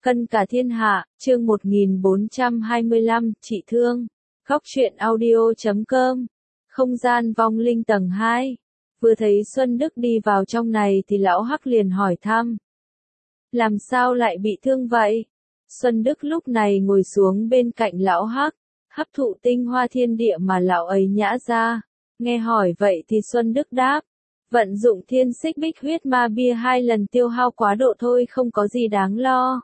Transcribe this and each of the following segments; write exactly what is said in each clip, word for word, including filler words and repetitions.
Cân cả thiên hạ, chương một nghìn bốn trăm hai mươi lăm, chị thương. Góc truyện audio chấm com. Không gian vong linh tầng hai. Vừa thấy Xuân Đức đi vào trong này thì lão Hắc liền hỏi thăm. Làm sao lại bị thương vậy? Xuân Đức lúc này ngồi xuống bên cạnh lão Hắc, hấp thụ tinh hoa thiên địa mà lão ấy nhã ra. Nghe hỏi vậy thì Xuân Đức đáp. Vận dụng thiên xích bích huyết ma bia hai lần tiêu hao quá độ thôi, không có gì đáng lo.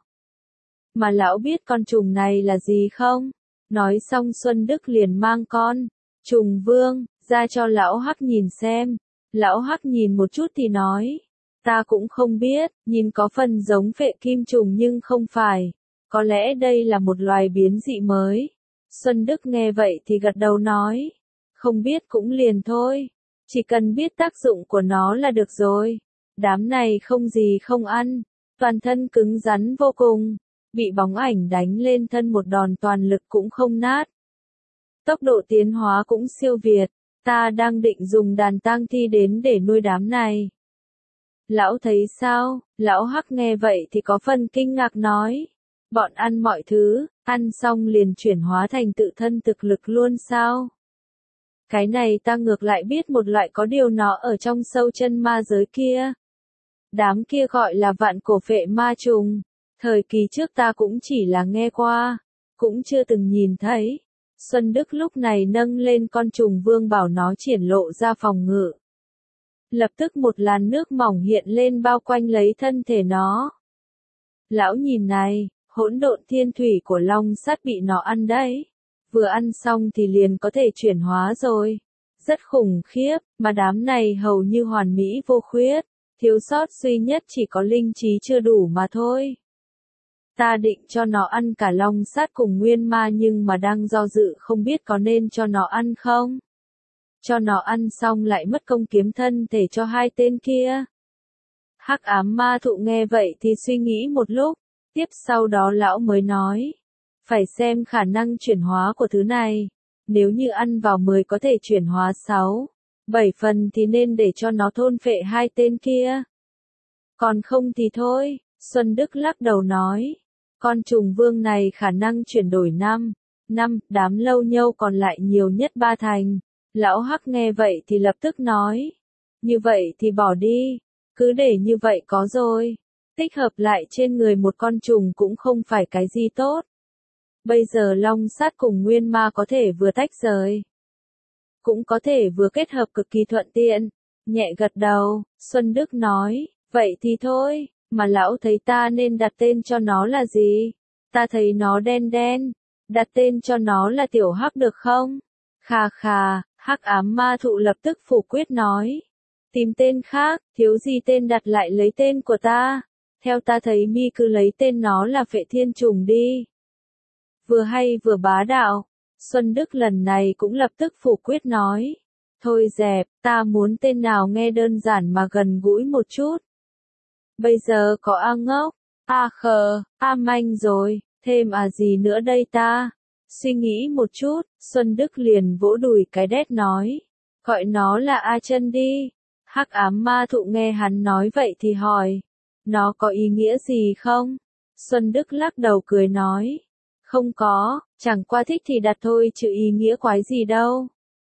Mà lão biết con trùng này là gì không? Nói xong Xuân Đức liền mang con trùng vương ra cho lão Hắc nhìn xem. Lão Hắc nhìn một chút thì nói, ta cũng không biết, nhìn có phần giống phệ kim trùng nhưng không phải. Có lẽ đây là một loài biến dị mới. Xuân Đức nghe vậy thì gật đầu nói, không biết cũng liền thôi. Chỉ cần biết tác dụng của nó là được rồi. Đám này không gì không ăn, toàn thân cứng rắn vô cùng. Bị bóng ảnh đánh lên thân một đòn toàn lực cũng không nát. Tốc độ tiến hóa cũng siêu việt, ta đang định dùng đàn tang thi đến để nuôi đám này. Lão thấy sao? Lão Hắc nghe vậy thì có phần kinh ngạc nói. Bọn ăn mọi thứ, ăn xong liền chuyển hóa thành tự thân thực lực luôn sao? Cái này ta ngược lại biết một loại, có điều nó ở trong sâu chân ma giới kia. Đám kia gọi là vạn cổ phệ ma trùng. Thời kỳ trước ta cũng chỉ là nghe qua, cũng chưa từng nhìn thấy. Xuân Đức lúc này nâng lên con trùng vương bảo nó triển lộ ra phòng ngự. Lập tức một làn nước mỏng hiện lên bao quanh lấy thân thể nó. Lão nhìn này, hỗn độn thiên thủy của long sắt bị nó ăn đấy. Vừa ăn xong thì liền có thể chuyển hóa rồi. Rất khủng khiếp, mà đám này hầu như hoàn mỹ vô khuyết. Thiếu sót duy nhất chỉ có linh trí chưa đủ mà thôi. Ta định cho nó ăn cả long sắt cùng nguyên ma nhưng mà đang do dự không biết có nên cho nó ăn không. Cho nó ăn xong lại mất công kiếm thân thể cho hai tên kia. Hắc ám ma thụ nghe vậy thì suy nghĩ một lúc, tiếp sau đó lão mới nói. Phải xem khả năng chuyển hóa của thứ này. Nếu như ăn vào mười có thể chuyển hóa sáu, bảy phần thì nên để cho nó thôn phệ hai tên kia. Còn không thì thôi, Xuân Đức lắc đầu nói. Con trùng vương này khả năng chuyển đổi năm, năm, đám lâu nhâu còn lại nhiều nhất ba thành. Lão Hắc nghe vậy thì lập tức nói. Như vậy thì bỏ đi, cứ để như vậy có rồi. Tích hợp lại trên người một con trùng cũng không phải cái gì tốt. Bây giờ long sắt cùng nguyên ma có thể vừa tách rời, cũng có thể vừa kết hợp cực kỳ thuận tiện. Nhẹ gật đầu, Xuân Đức nói, vậy thì thôi, mà lão thấy ta nên đặt tên cho nó là gì? Ta thấy nó đen đen, đặt tên cho nó là Tiểu Hắc được không? Khà khà, Hắc ám ma thụ lập tức phủ quyết nói. Tìm tên khác, thiếu gì tên đặt lại lấy tên của ta. Theo ta thấy mi cứ lấy tên nó là Phệ Thiên Trùng đi. Vừa hay vừa bá đạo, Xuân Đức lần này cũng lập tức phủ quyết nói. Thôi dẹp, ta muốn tên nào nghe đơn giản mà gần gũi một chút. Bây giờ có A ngốc, A khờ, A manh rồi, thêm à gì nữa đây ta? Suy nghĩ một chút, Xuân Đức liền vỗ đùi cái đét nói. Gọi nó là A chân đi. Hắc ám ma thụ nghe hắn nói vậy thì hỏi. Nó có ý nghĩa gì không? Xuân Đức lắc đầu cười nói. Không có, chẳng qua thích thì đặt thôi chứ ý nghĩa quái gì đâu.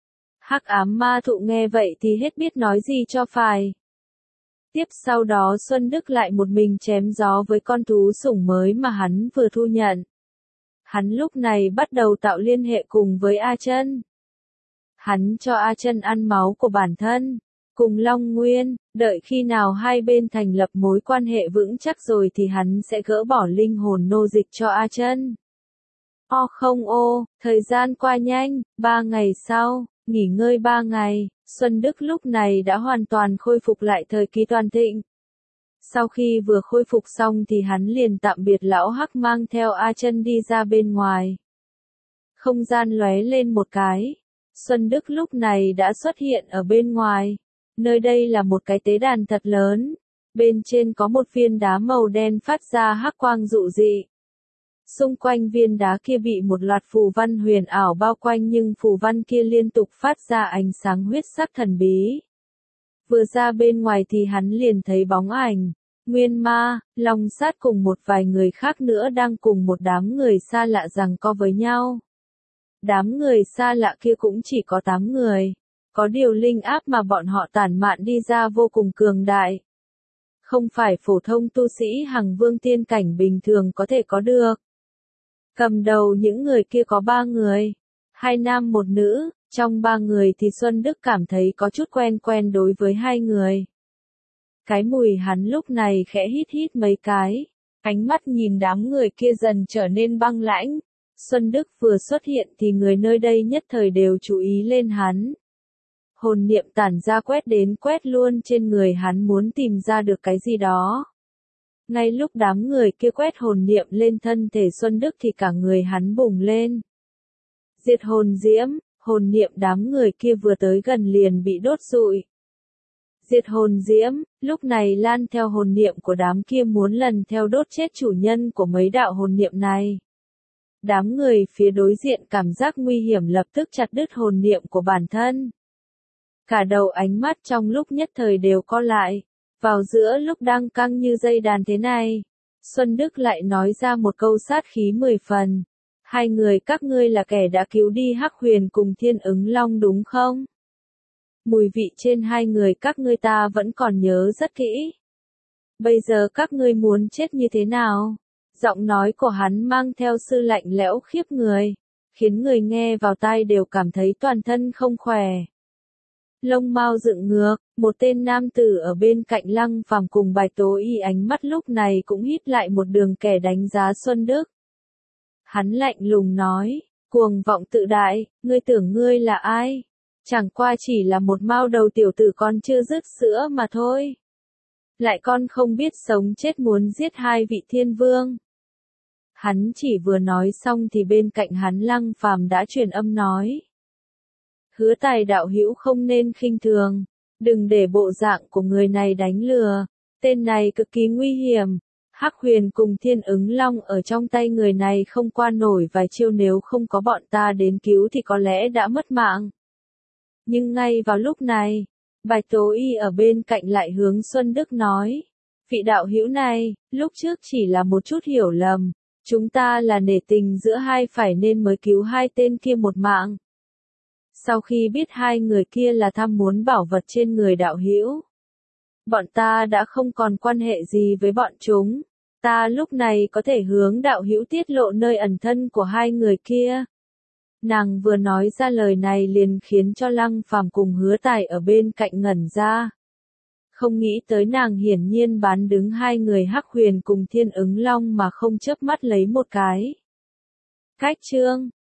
Hắc ám ma thụ nghe vậy thì hết biết nói gì cho phải. Tiếp sau đó Xuân Đức lại một mình chém gió với con thú sủng mới mà hắn vừa thu nhận. Hắn lúc này bắt đầu tạo liên hệ cùng với A Chân. Hắn cho A Chân ăn máu của bản thân, cùng Long Nguyên, đợi khi nào hai bên thành lập mối quan hệ vững chắc rồi thì hắn sẽ gỡ bỏ linh hồn nô dịch cho A Chân. O không ô, thời gian qua nhanh, ba ngày sau, nghỉ ngơi ba ngày, Xuân Đức lúc này đã hoàn toàn khôi phục lại thời kỳ toàn thịnh. Sau khi vừa khôi phục xong thì hắn liền tạm biệt lão Hắc mang theo A Chân đi ra bên ngoài. Không gian lóe lên một cái, Xuân Đức lúc này đã xuất hiện ở bên ngoài. Nơi đây là một cái tế đàn thật lớn, bên trên có một viên đá màu đen phát ra hắc quang dụ dị. Xung quanh viên đá kia bị một loạt phù văn huyền ảo bao quanh nhưng phù văn kia liên tục phát ra ánh sáng huyết sắc thần bí. Vừa ra bên ngoài thì hắn liền thấy bóng ảnh, Nguyên Ma, Long Sát cùng một vài người khác nữa đang cùng một đám người xa lạ giằng co với nhau. Đám người xa lạ kia cũng chỉ có tám người. Có điều linh áp mà bọn họ tản mạn đi ra vô cùng cường đại. Không phải phổ thông tu sĩ hằng vương tiên cảnh bình thường có thể có được. Cầm đầu những người kia có ba người. Hai nam một nữ, trong ba người thì Xuân Đức cảm thấy có chút quen quen đối với hai người. Cái mùi hắn lúc này khẽ hít hít mấy cái. Ánh mắt nhìn đám người kia dần trở nên băng lãnh. Xuân Đức vừa xuất hiện thì người nơi đây nhất thời đều chú ý lên hắn. Hồn niệm tản ra quét đến quét luôn trên người hắn muốn tìm ra được cái gì đó. Ngay lúc đám người kia quét hồn niệm lên thân thể Xuân Đức thì cả người hắn bùng lên. Diệt hồn diễm, hồn niệm đám người kia vừa tới gần liền bị đốt rụi. Diệt hồn diễm, lúc này lan theo hồn niệm của đám kia muốn lần theo đốt chết chủ nhân của mấy đạo hồn niệm này. Đám người phía đối diện cảm giác nguy hiểm lập tức chặt đứt hồn niệm của bản thân. Cả đầu ánh mắt trong lúc nhất thời đều co lại. Vào giữa lúc đang căng như dây đàn thế này, Xuân Đức lại nói ra một câu sát khí mười phần. Hai người các ngươi là kẻ đã cứu đi Hắc Huyền cùng Thiên Ứng Long đúng không? Mùi vị trên hai người các ngươi ta vẫn còn nhớ rất kỹ. Bây giờ các ngươi muốn chết như thế nào? Giọng nói của hắn mang theo sự lạnh lẽo khiếp người, khiến người nghe vào tai đều cảm thấy toàn thân không khỏe. Lông mao dựng ngược, một tên nam tử ở bên cạnh Lăng Phàm cùng Bạch Tố Y ánh mắt lúc này cũng hít lại một đường kẻ đánh giá Xuân Đức. Hắn lạnh lùng nói, cuồng vọng tự đại, ngươi tưởng ngươi là ai? Chẳng qua chỉ là một mao đầu tiểu tử con chưa dứt sữa mà thôi. Lại con không biết sống chết muốn giết hai vị thiên vương. Hắn chỉ vừa nói xong thì bên cạnh hắn Lăng Phàm đã truyền âm nói. Hứa Tài đạo hữu không nên khinh thường, đừng để bộ dạng của người này đánh lừa, tên này cực kỳ nguy hiểm. Hắc Huyền cùng Thiên Ứng Long ở trong tay người này không qua nổi vài chiêu, nếu không có bọn ta đến cứu thì có lẽ đã mất mạng. Nhưng ngay vào lúc này, Bạch Tố Y ở bên cạnh lại hướng Xuân Đức nói, vị đạo hữu này, lúc trước chỉ là một chút hiểu lầm, chúng ta là nể tình giữa hai phải nên mới cứu hai tên kia một mạng. Sau khi biết hai người kia là tham muốn bảo vật trên người đạo hữu, bọn ta đã không còn quan hệ gì với bọn chúng. Ta lúc này có thể hướng đạo hữu tiết lộ nơi ẩn thân của hai người kia. Nàng vừa nói ra lời này liền khiến cho Lăng Phàm cùng Hứa Tài ở bên cạnh ngẩn ra. Không nghĩ tới nàng hiển nhiên bán đứng hai người Hắc Huyền cùng Thiên Ứng Long mà không chớp mắt lấy một cái. Cách chương